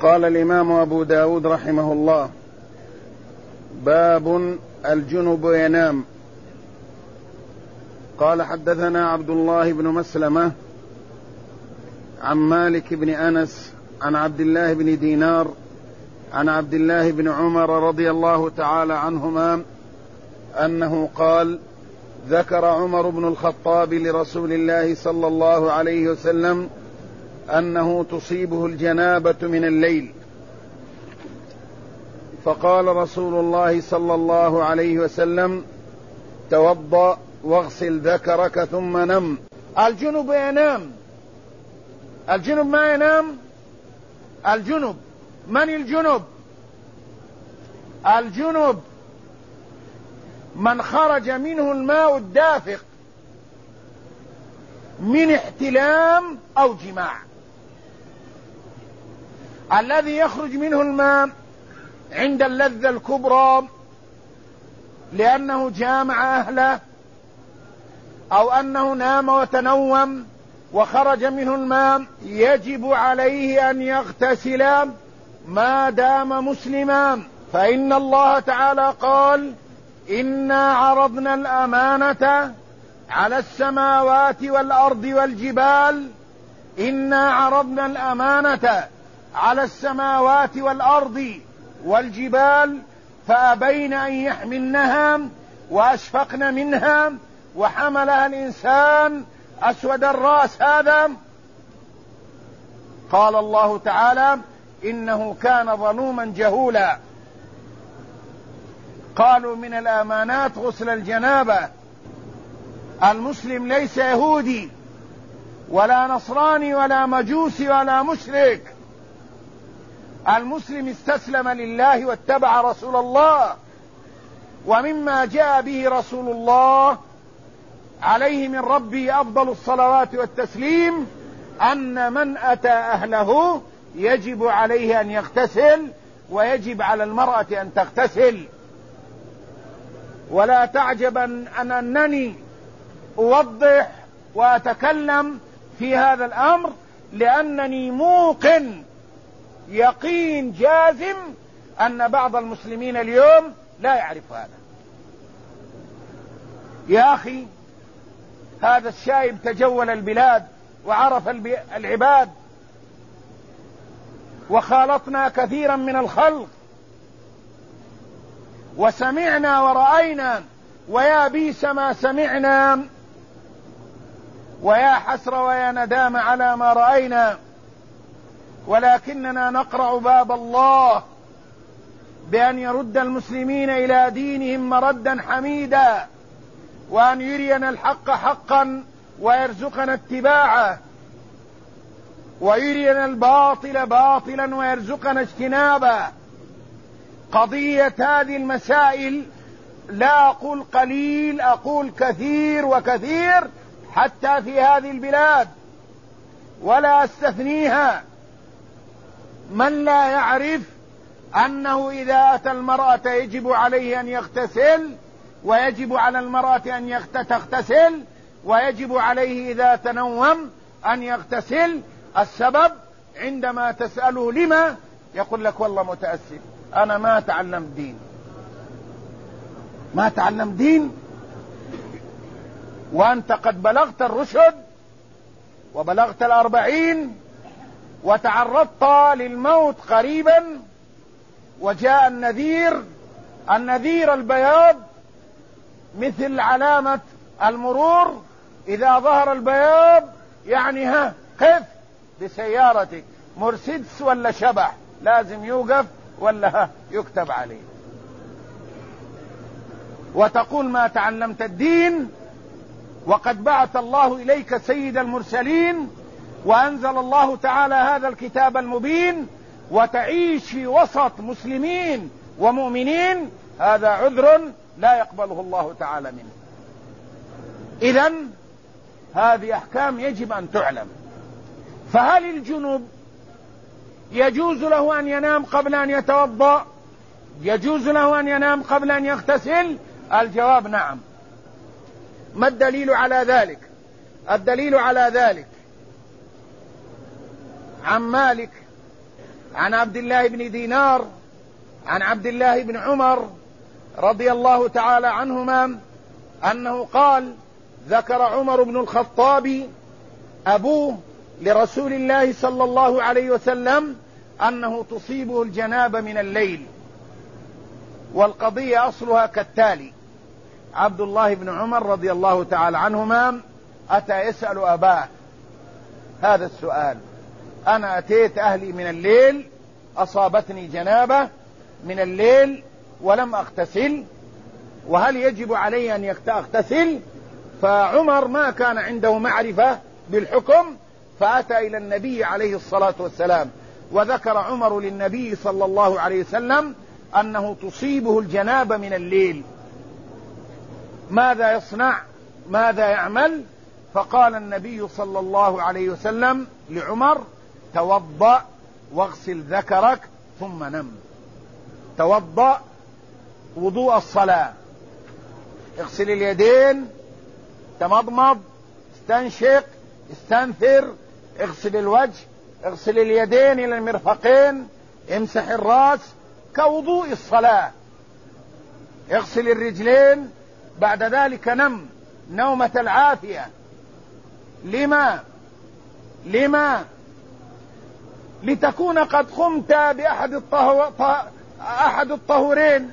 قال الإمام أبو داود رحمه الله: باب الجنب ينام. قال: حدثنا عبد الله بن مسلمة عن مالك بن أنس عن عبد الله بن دينار عن عبد الله بن عمر رضي الله تعالى عنهما أنه قال: ذكر عمر بن الخطاب لرسول الله صلى الله عليه وسلم أنه تصيبه الجنابة من الليل، فقال رسول الله صلى الله عليه وسلم: توضأ واغسل ذكرك ثم نم. الجنب ينام. الجنب ما ينام. الجنب من الجنب؟ الجنب من خرج منه الماء الدافق من احتلام أو جماع. الذي يخرج منه الماء عند اللذة الكبرى لأنه جامع أهله أو أنه نام وتنوم وخرج منه الماء، يجب عليه أن يغتسل ما دام مسلما، فإن الله تعالى قال: إنا عرضنا الأمانة على السماوات والأرض والجبال. إنا عرضنا الأمانة على السماوات والأرض والجبال فأبين أن يحملنها وأشفقن منها وحملها الإنسان أسود الرأس هذا. قال الله تعالى: إنه كان ظلوما جهولا. قالوا من الأمانات غسل الجنابة. المسلم ليس يهودي ولا نصراني ولا مجوسي ولا مشرك. المسلم استسلم لله واتبع رسول الله، ومما جاء به رسول الله عليه من ربه أفضل الصلوات والتسليم أن من أتى أهله يجب عليه أن يغتسل، ويجب على المرأة أن تغتسل. ولا تعجبا أنني أوضح وأتكلم في هذا الأمر، لأنني موقن يقين جازم أن بعض المسلمين اليوم لا يعرف هذا. يا أخي، هذا الشايب تجول البلاد وعرف العباد، وخالطنا كثيرا من الخلق وسمعنا ورأينا، ويا بيس ما سمعنا ويا حسر ويا ندام على ما رأينا. ولكننا نقرع باب الله بأن يرد المسلمين إلى دينهم مردا حميدا، وأن يرينا الحق حقا ويرزقنا اتباعه، ويرينا الباطل باطلا ويرزقنا اجتنابه. قضية هذه المسائل لا أقول قليل، أقول كثير وكثير حتى في هذه البلاد، ولا أستثنيها. من لا يعرف أنه إذا أتى المرأة يجب عليه أن يغتسل، ويجب على المرأة أن تغتسل، ويجب عليه إذا تنوم أن يغتسل. السبب عندما تسأله لما يقول لك: والله متأسف، أنا ما تعلم دين. ما تعلم دين وأنت قد بلغت الرشد وبلغت 40 وتعرضت للموت قريبا، وجاء النذير البياض مثل علامة المرور. إذا ظهر البياض يعني قف بسيارتك، مرسيدس ولا شبح، لازم يوقف ولا يكتب عليه. وتقول ما تعلمت الدين، وقد بعث الله إليك سيد المرسلين وأنزل الله تعالى هذا الكتاب المبين، وتعيش في وسط مسلمين ومؤمنين. هذا عذر لا يقبله الله تعالى منه. إذن هذه أحكام يجب أن تعلم. فهل الجنوب يجوز له أن ينام قبل أن يتوضأ؟ يجوز له أن ينام قبل أن يغتسل؟ الجواب نعم. ما الدليل على ذلك؟ الدليل على ذلك عن مالك عن عبد الله بن دينار عن عبد الله بن عمر رضي الله تعالى عنهما أنه قال: ذكر عمر بن الخطاب أبوه لرسول الله صلى الله عليه وسلم أنه تصيبه الجنابة من الليل. والقضية أصلها كالتالي: عبد الله بن عمر رضي الله تعالى عنهما أتى يسأل أباه هذا السؤال: أنا أتيت أهلي من الليل، أصابتني جنابة من الليل ولم أغتسل، وهل يجب علي أن أغتسل؟ فعمر ما كان عنده معرفة بالحكم، فأتى إلى النبي عليه الصلاة والسلام، وذكر عمر للنبي صلى الله عليه وسلم أنه تصيبه الجنابة من الليل، ماذا يصنع؟ ماذا يعمل؟ فقال النبي صلى الله عليه وسلم لعمر: توضأ واغسل ذكرك ثم نم. توضأ وضوء الصلاة، اغسل اليدين، تمضمض، استنشق، استنثر، اغسل الوجه، اغسل اليدين إلى المرفقين، امسح الرأس كوضوء الصلاة، اغسل الرجلين، بعد ذلك نم نومة العافية. لما؟ لتكون قد قمت بأحد الطهورين،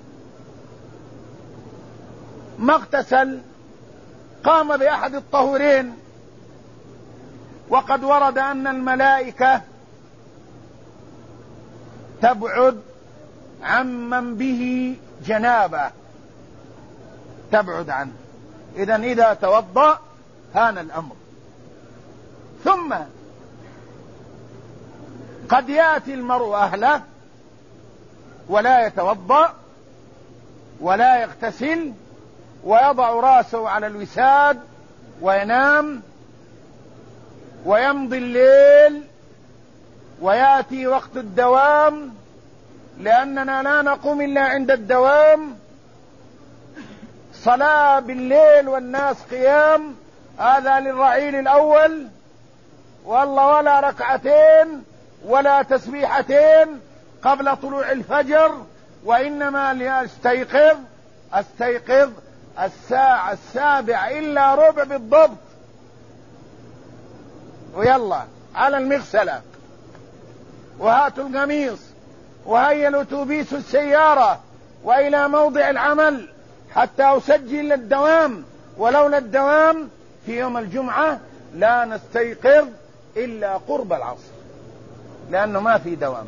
ما اغتسل قام بأحد الطهورين. وقد ورد أن الملائكة تبعد عمن به جنابه، تبعد عنه. إذا توضأ هان الأمر. ثم قد يأتي المرء أهله ولا يتوضأ ولا يغتسل، ويضع رأسه على الوساد وينام، ويمضي الليل، ويأتي وقت الدوام، لأننا لا نقوم إلا عند الدوام، صلاة بالليل والناس قيام، هذا للرعيل الأول، والله ولا ركعتين ولا تسبيحتين قبل طلوع الفجر، وإنما أستيقظ الساعة 7 إلا ربع بالضبط، ويلا على المغسلة، وهاتوا القميص، وهيا الأتوبيس السيارة، وإلى موضع العمل حتى أسجل الدوام. ولولا الدوام في يوم الجمعة لا نستيقظ إلا قرب العصر، لأنه ما في دوام.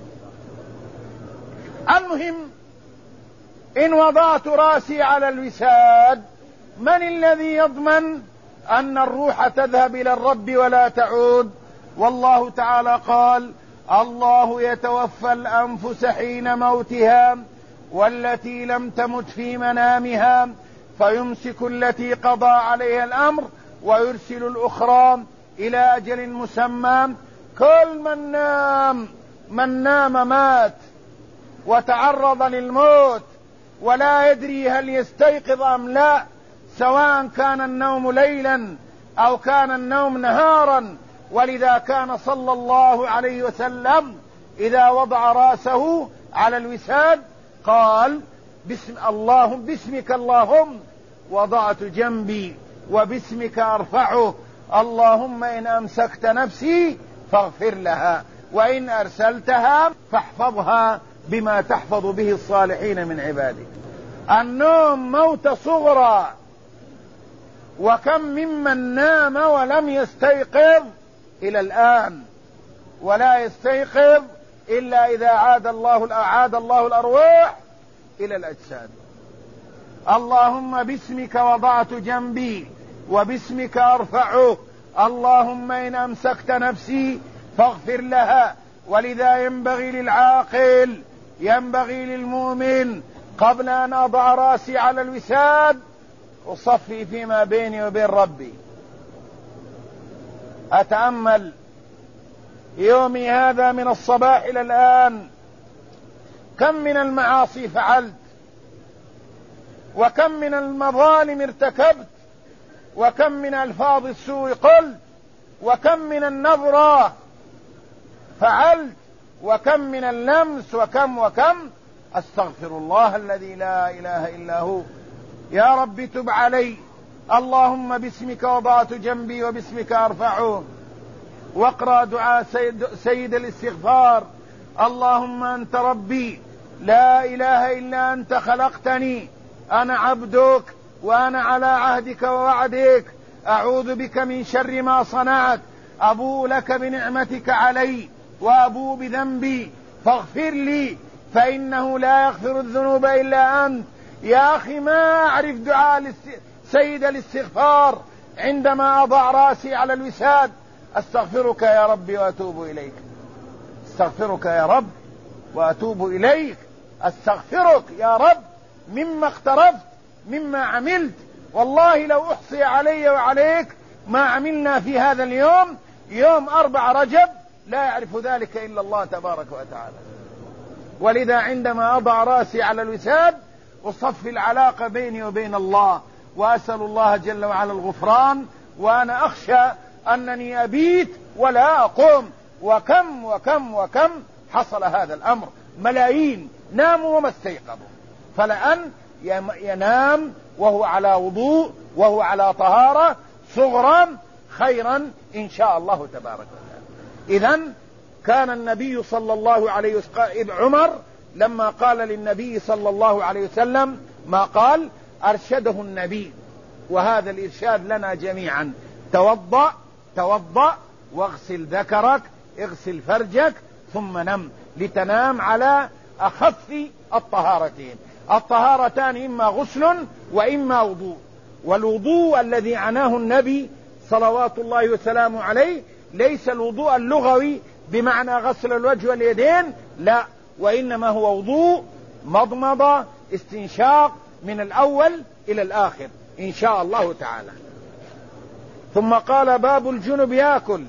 المهم، إن وضعت راسي على الوساد، من الذي يضمن أن الروح تذهب إلى الرب ولا تعود؟ والله تعالى قال: الله يتوفى الأنفس حين موتها والتي لم تمت في منامها فيمسك التي قضى عليها الأمر ويرسل الأخرى إلى أجل مسمى. كل من نام مات وتعرض للموت ولا يدري هل يستيقظ أم لا، سواء كان النوم ليلا أو كان النوم نهارا. ولذا كان صلى الله عليه وسلم إذا وضع رأسه على الوساد قال: باسمك اللهم وضعت جنبي وباسمك أرفعه، اللهم إن أمسكت نفسي فاغفر لها، وإن أرسلتها فاحفظها بما تحفظ به الصالحين من عبادك. النوم موت صغرى، وكم ممن نام ولم يستيقظ إلى الآن، ولا يستيقظ إلا إذا عاد الله الأرواح إلى الأجساد. اللهم باسمك وضعت جنبي وباسمك أرفعه، اللهم إن أمسكت نفسي فاغفر لها. ولذا ينبغي للعاقل، ينبغي للمؤمن، قبل أن أضع رأسي على الوساد أصفي فيما بيني وبين ربي، أتأمل يومي هذا من الصباح إلى الآن، كم من المعاصي فعلت، وكم من المظالم ارتكبت، وكم من ألفاظ السوء قلت، وكم من النظرة فعلت، وكم من اللمس وكم أستغفر الله الذي لا إله إلا هو. يا رب تب علي. اللهم باسمك وضعت جنبي وباسمك أرفعه. واقرأ دعاء سيد الاستغفار. اللهم أنت ربي لا إله إلا أنت خلقتني أنا عبدك وأنا على عهدك ووعدك أعوذ بك من شر ما صنعت أبوء لك بنعمتك علي وأبوء بذنبي فاغفر لي فإنه لا يغفر الذنوب إلا أنت. يا أخي ما أعرف دعاء سيد الاستغفار عندما أضع رأسي على الوساد. أستغفرك يا ربي وأتوب إليك. أستغفرك يا رب وأتوب إليك. أستغفرك يا رب مما اقترفت مما عملت. والله لو أحصي علي وعليك ما عملنا في هذا اليوم يوم 4 رجب لا يعرف ذلك إلا الله تبارك وتعالى. ولذا عندما أضع رأسي على الوساد أصفي العلاقة بيني وبين الله وأسأل الله جل وعلا الغفران، وأنا أخشى أنني أبيت ولا أقوم. وكم حصل هذا الأمر. ملايين ناموا وما استيقظوا. فلأن ينام وهو على وضوء وهو على طهارة صغرا خيرا إن شاء الله تبارك وتعالى. إذن كان النبي صلى الله عليه وسلم عمر لما قال للنبي صلى الله عليه وسلم ما قال أرشده النبي، وهذا الإرشاد لنا جميعا. توضأ واغسل ذكرك اغسل فرجك ثم نم لتنام على أخف الطهارتين. الطهارتان إما غسل وإما وضوء. والوضوء الذي عناه النبي صلوات الله وسلامه عليه ليس الوضوء اللغوي بمعنى غسل الوجه واليدين، لا، وإنما هو وضوء مضمضة استنشاق من الأول إلى الآخر إن شاء الله تعالى. ثم قال باب الجنب يأكل.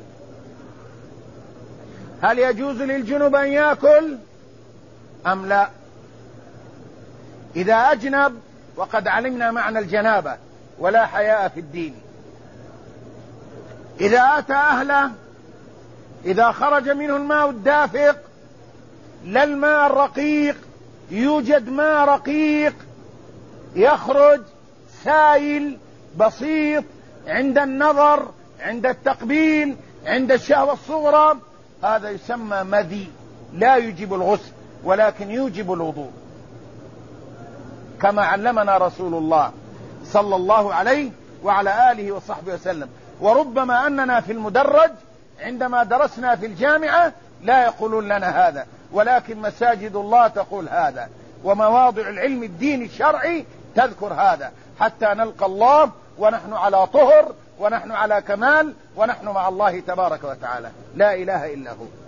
هل يجوز للجنب أن يأكل أم لا؟ إذا أجنب وقد علمنا معنى الجنابة ولا حياء في الدين. إذا أتى أهله إذا خرج منه الماء الدافق لا الماء الرقيق، يوجد ماء رقيق يخرج سائل بسيط عند النظر عند التقبيل عند الشهوة الصغرى، هذا يسمى مذي لا يجب الغسل ولكن يوجب الوضوء كما علمنا رسول الله صلى الله عليه وعلى آله وصحبه وسلم. وربما أننا في المدرج عندما درسنا في الجامعة لا يقولون لنا هذا، ولكن مساجد الله تقول هذا، ومواضع العلم الديني الشرعي تذكر هذا، حتى نلقى الله ونحن على طهر ونحن على كمال ونحن مع الله تبارك وتعالى لا إله إلا هو.